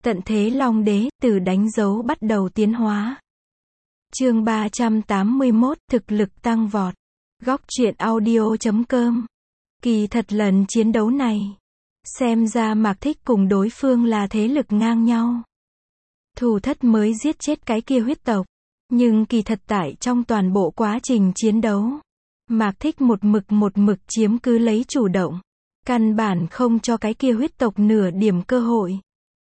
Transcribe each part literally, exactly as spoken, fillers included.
Tận thế Long Đế, từ đánh dấu bắt đầu tiến hóa. Chương ba trăm tám mươi mốt, thực lực tăng vọt. Góc truyện audio chấm com. Kỳ thật lần chiến đấu này, xem ra Mạc Thích cùng đối phương là thế lực ngang nhau. Thù thất mới giết chết cái kia huyết tộc, nhưng kỳ thật tại trong toàn bộ quá trình chiến đấu, Mạc Thích một mực một mực chiếm cứ lấy chủ động, căn bản không cho cái kia huyết tộc nửa điểm cơ hội.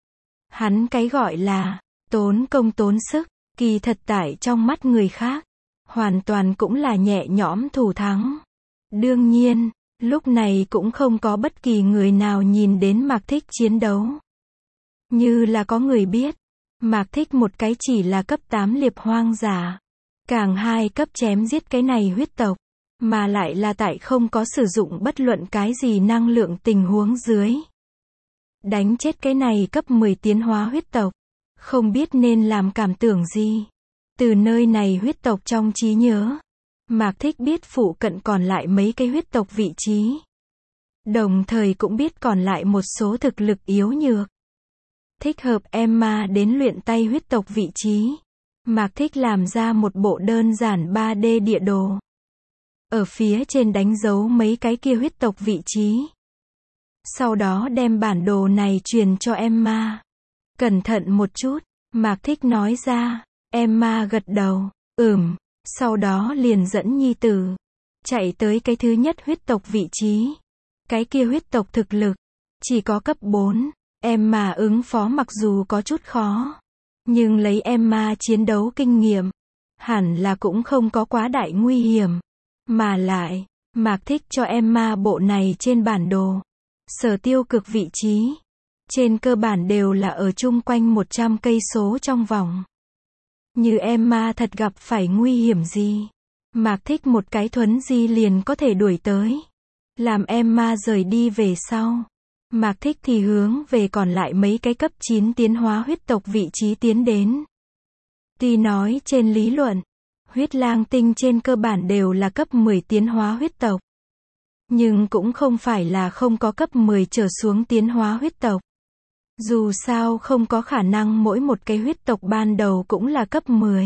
Hắn cái gọi là tốn công tốn sức, kỳ thật tại trong mắt người khác, hoàn toàn cũng là nhẹ nhõm thủ thắng. Đương nhiên, lúc này cũng không có bất kỳ người nào nhìn đến Mạc Thích chiến đấu. Như là có người biết, Mạc Thích một cái chỉ là cấp tám liệp hoang giả, càng hai cấp chém giết cái này huyết tộc, mà lại là tại không có sử dụng bất luận cái gì năng lượng tình huống dưới. Đánh chết cái này cấp mười tiến hóa huyết tộc, không biết nên làm cảm tưởng gì. Từ nơi này huyết tộc trong trí nhớ, Mạc Thích biết phụ cận còn lại mấy cái huyết tộc vị trí. Đồng thời cũng biết còn lại một số thực lực yếu nhược. Thích hợp Emma đến luyện tay huyết tộc vị trí. Mạc Thích làm ra một bộ đơn giản ba D địa đồ. Ở phía trên đánh dấu mấy cái kia huyết tộc vị trí. Sau đó đem bản đồ này truyền cho Emma. Cẩn thận một chút, Mạc Thích nói ra. Emma gật đầu, ừm, sau đó liền dẫn nhi tử chạy tới cái thứ nhất huyết tộc vị trí. Cái kia huyết tộc thực lực chỉ có cấp bốn. Emma ứng phó mặc dù có chút khó, nhưng lấy Emma chiến đấu kinh nghiệm, hẳn là cũng không có quá đại nguy hiểm. Mà lại, Mạc Thích cho Emma bộ này trên bản đồ. Sở tiêu cực vị trí, trên cơ bản đều là ở chung quanh một trăm cây số trong vòng. Như Emma thật gặp phải nguy hiểm gì, Mạc Thích một cái thuấn di liền có thể đuổi tới. Làm Emma rời đi về sau, Mạc Thích thì hướng về còn lại mấy cái cấp chín tiến hóa huyết tộc vị trí tiến đến. Tuy nói trên lý luận, huyết lang tinh trên cơ bản đều là cấp mười tiến hóa huyết tộc. Nhưng cũng không phải là không có cấp mười trở xuống tiến hóa huyết tộc. Dù sao không có khả năng mỗi một cái huyết tộc ban đầu cũng là cấp mười.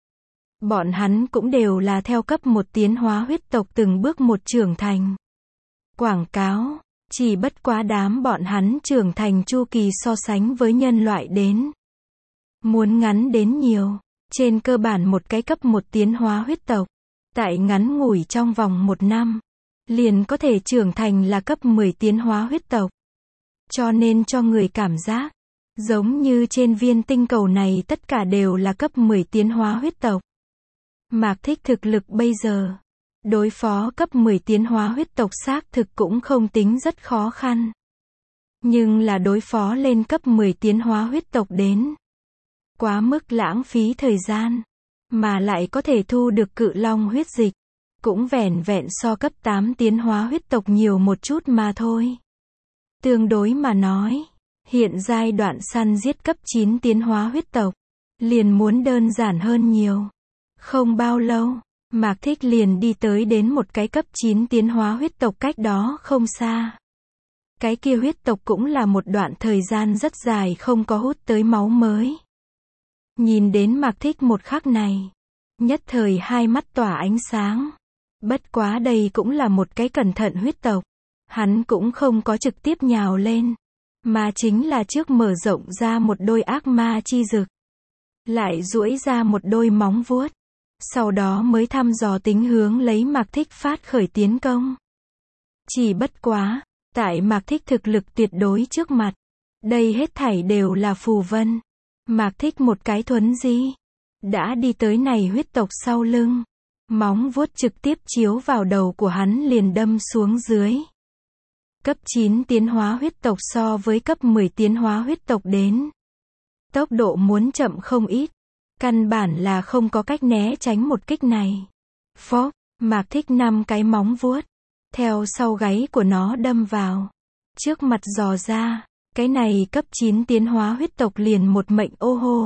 Bọn hắn cũng đều là theo cấp một tiến hóa huyết tộc từng bước một trưởng thành. Quảng cáo, chỉ bất quá đám bọn hắn trưởng thành chu kỳ so sánh với nhân loại đến. Muốn ngắn đến nhiều, trên cơ bản một cái cấp một tiến hóa huyết tộc, tại ngắn ngủi trong vòng một năm, liền có thể trưởng thành là cấp mười tiến hóa huyết tộc. Cho nên cho người cảm giác, giống như trên viên tinh cầu này tất cả đều là cấp mười tiến hóa huyết tộc. Mạc Thích thực lực bây giờ, đối phó cấp mười tiến hóa huyết tộc xác thực cũng không tính rất khó khăn. Nhưng là đối phó lên cấp mười tiến hóa huyết tộc đến, quá mức lãng phí thời gian, mà lại có thể thu được cự long huyết dịch, cũng vẻn vẹn so cấp tám tiến hóa huyết tộc nhiều một chút mà thôi. Tương đối mà nói, hiện giai đoạn săn giết cấp chín tiến hóa huyết tộc, liền muốn đơn giản hơn nhiều. Không bao lâu, Mạc Thích liền đi tới đến một cái cấp chín tiến hóa huyết tộc cách đó không xa. Cái kia huyết tộc cũng là một đoạn thời gian rất dài không có hút tới máu mới. Nhìn đến Mạc Thích một khắc này, nhất thời hai mắt tỏa ánh sáng. Bất quá đây cũng là một cái cẩn thận huyết tộc. Hắn cũng không có trực tiếp nhào lên, mà chính là trước mở rộng ra một đôi ác ma chi dực. Lại duỗi ra một đôi móng vuốt. Sau đó mới thăm dò tính hướng lấy Mạc Thích phát khởi tiến công. Chỉ bất quá, tại Mạc Thích thực lực tuyệt đối trước mặt, đây hết thảy đều là phù vân. Mạc Thích một cái thuấn di, đã đi tới này huyết tộc sau lưng. Móng vuốt trực tiếp chiếu vào đầu của hắn liền đâm xuống dưới. Cấp chín tiến hóa huyết tộc so với cấp mười tiến hóa huyết tộc đến, tốc độ muốn chậm không ít, căn bản là không có cách né tránh một kích này. Phốc, Mạc Thích năm cái móng vuốt, theo sau gáy của nó đâm vào, trước mặt dò ra, cái này cấp chín tiến hóa huyết tộc liền một mệnh ô hô.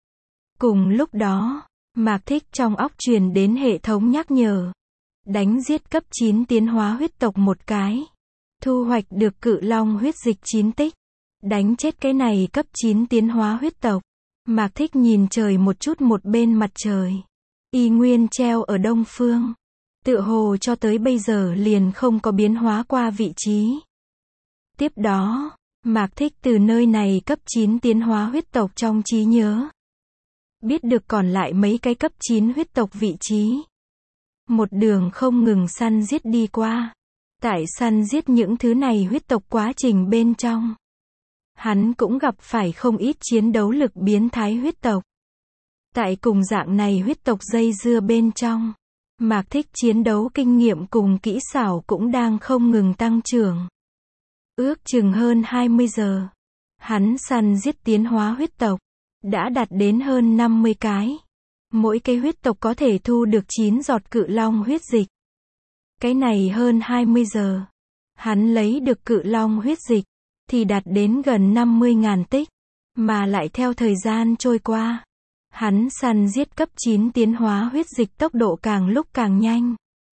Cùng lúc đó, Mạc Thích trong óc truyền đến hệ thống nhắc nhở, đánh giết cấp chín tiến hóa huyết tộc một cái. Thu hoạch được cự long huyết dịch chín tích. Đánh chết cái này cấp chín tiến hóa huyết tộc. Mạc Thích nhìn trời một chút, một bên mặt trời y nguyên treo ở đông phương, tựa hồ cho tới bây giờ liền không có biến hóa qua vị trí. Tiếp đó, Mạc Thích từ nơi này cấp chín tiến hóa huyết tộc trong trí nhớ biết được còn lại mấy cái cấp chín huyết tộc vị trí. Một đường không ngừng săn giết đi qua. Tại săn giết những thứ này huyết tộc quá trình bên trong, hắn cũng gặp phải không ít chiến đấu lực biến thái huyết tộc. Tại cùng dạng này huyết tộc dây dưa bên trong, Mạc Thích chiến đấu kinh nghiệm cùng kỹ xảo cũng đang không ngừng tăng trưởng. Ước chừng hơn hai mươi giờ, hắn săn giết tiến hóa huyết tộc đã đạt đến hơn năm mươi cái. Mỗi cái huyết tộc có thể thu được chín giọt cự long huyết dịch. Cái này hơn hai mươi giờ, hắn lấy được cự long huyết dịch thì đạt đến gần năm mươi ngàn tích, mà lại theo thời gian trôi qua, hắn săn giết cấp chín tiến hóa huyết dịch tốc độ càng lúc càng nhanh.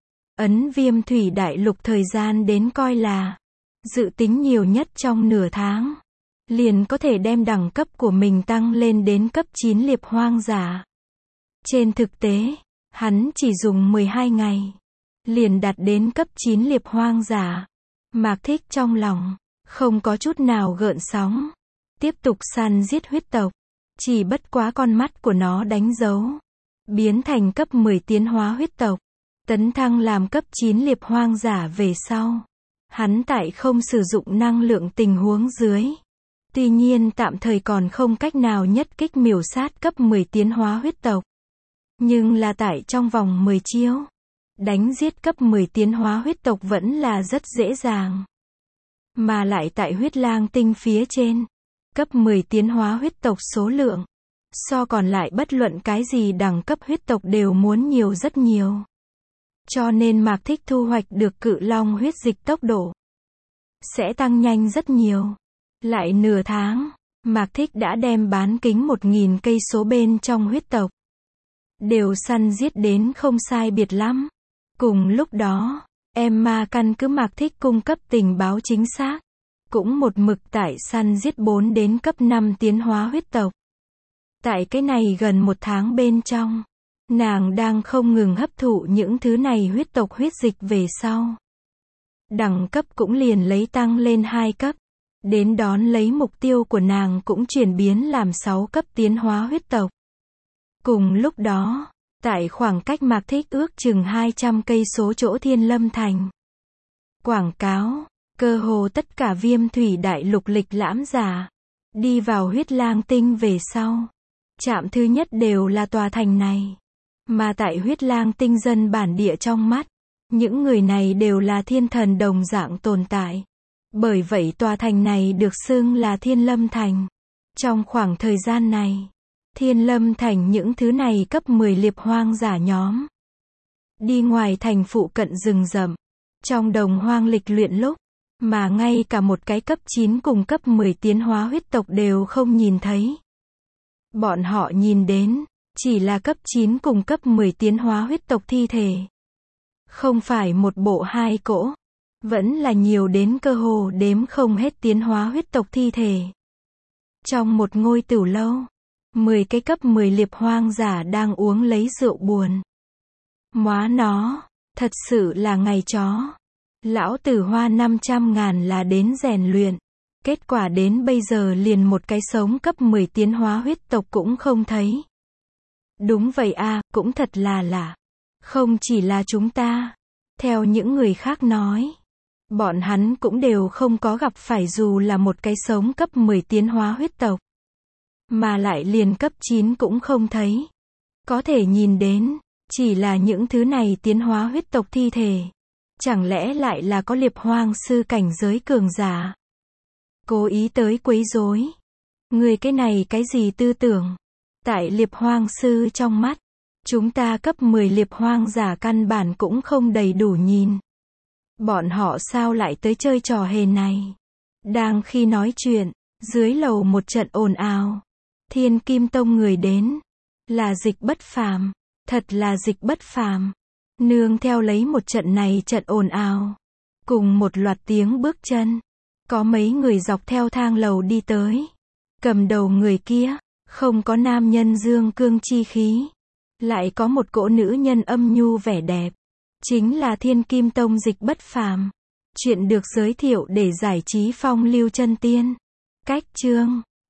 Ấn Viêm Thủy Đại Lục thời gian đến coi là dự tính nhiều nhất trong nửa tháng, liền có thể đem đẳng cấp của mình tăng lên đến cấp chín liệp hoang giả. Trên thực tế, hắn chỉ dùng mười hai ngày, liền đạt đến cấp chín liệp hoang giả. Mạc Thích trong lòng không có chút nào gợn sóng, tiếp tục săn giết huyết tộc. Chỉ bất quá con mắt của nó đánh dấu, biến thành cấp mười tiến hóa huyết tộc, tấn thăng làm cấp chín liệp hoang giả về sau. Hắn tại không sử dụng năng lượng tình huống dưới, tuy nhiên tạm thời còn không cách nào nhất kích miểu sát cấp mười tiến hóa huyết tộc. Nhưng là tại trong vòng mười chiêu, đánh giết cấp mười tiến hóa huyết tộc vẫn là rất dễ dàng. Mà lại tại huyết lang tinh phía trên, cấp mười tiến hóa huyết tộc số lượng, so còn lại bất luận cái gì đẳng cấp huyết tộc đều muốn nhiều rất nhiều. Cho nên Mạc Thích thu hoạch được cự long huyết dịch tốc độ sẽ tăng nhanh rất nhiều. Lại nửa tháng, Mạc Thích đã đem bán kính một nghìn cây số bên trong huyết tộc đều săn giết đến không sai biệt lắm. Cùng lúc đó, Emma căn cứ Mạc Thích cung cấp tình báo chính xác, cũng một mực tại săn giết bốn đến cấp năm tiến hóa huyết tộc. Tại cái này gần một tháng bên trong, nàng đang không ngừng hấp thụ những thứ này huyết tộc huyết dịch về sau. Đẳng cấp cũng liền lấy tăng lên hai cấp. Đến đón lấy mục tiêu của nàng cũng chuyển biến làm sáu cấp tiến hóa huyết tộc. Cùng lúc đó, tại khoảng cách Mạc Thích ước chừng hai trăm cây số chỗ Thiên Lâm Thành, quảng cáo, cơ hồ tất cả Viêm Thủy Đại Lục lịch lãm giả đi vào huyết lang tinh về sau, trạm thứ nhất đều là tòa thành này. Mà tại huyết lang tinh dân bản địa trong mắt, những người này đều là thiên thần đồng dạng tồn tại. Bởi vậy tòa thành này được xưng là Thiên Lâm Thành. Trong khoảng thời gian này, Thiên Lâm Thành những thứ này cấp mười liệp hoang giả nhóm đi ngoài thành phụ cận rừng rậm, trong đồng hoang lịch luyện lúc, mà ngay cả một cái cấp chín cùng cấp mười tiến hóa huyết tộc đều không nhìn thấy. Bọn họ nhìn đến, chỉ là cấp chín cùng cấp mười tiến hóa huyết tộc thi thể. Không phải một bộ hai cỗ, vẫn là nhiều đến cơ hồ đếm không hết tiến hóa huyết tộc thi thể. Trong một ngôi tửu lâu, mười cái cấp mười liệp hoang giả đang uống lấy rượu buồn. Móa nó, thật sự là ngày chó. Lão tử hoa năm trăm ngàn là đến rèn luyện. Kết quả đến bây giờ liền một cái sống cấp mười tiến hóa huyết tộc cũng không thấy. Đúng vậy a, cũng thật là lạ. Không chỉ là chúng ta. Theo những người khác nói, bọn hắn cũng đều không có gặp phải dù là một cái sống cấp mười tiến hóa huyết tộc. Mà lại liền cấp chín cũng không thấy. Có thể nhìn đến, chỉ là những thứ này tiến hóa huyết tộc thi thể. Chẳng lẽ lại là có liệp hoang sư cảnh giới cường giả? Cố ý tới quấy rối. Người cái này cái gì tư tưởng? Tại liệp hoang sư trong mắt, chúng ta cấp mười liệp hoang giả căn bản cũng không đầy đủ nhìn. Bọn họ sao lại tới chơi trò hề này? Đang khi nói chuyện, dưới lầu một trận ồn ào. Thiên Kim Tông người đến. Là Dịch Bất Phàm. Thật là Dịch Bất Phàm. Nương theo lấy một trận này trận ồn ào. Cùng một loạt tiếng bước chân. Có mấy người dọc theo thang lầu đi tới. Cầm đầu người kia, không có nam nhân dương cương chi khí. Lại có một cỗ nữ nhân âm nhu vẻ đẹp. Chính là Thiên Kim Tông Dịch Bất Phàm. Chuyện được giới thiệu để giải trí phong lưu chân tiên. Cách chương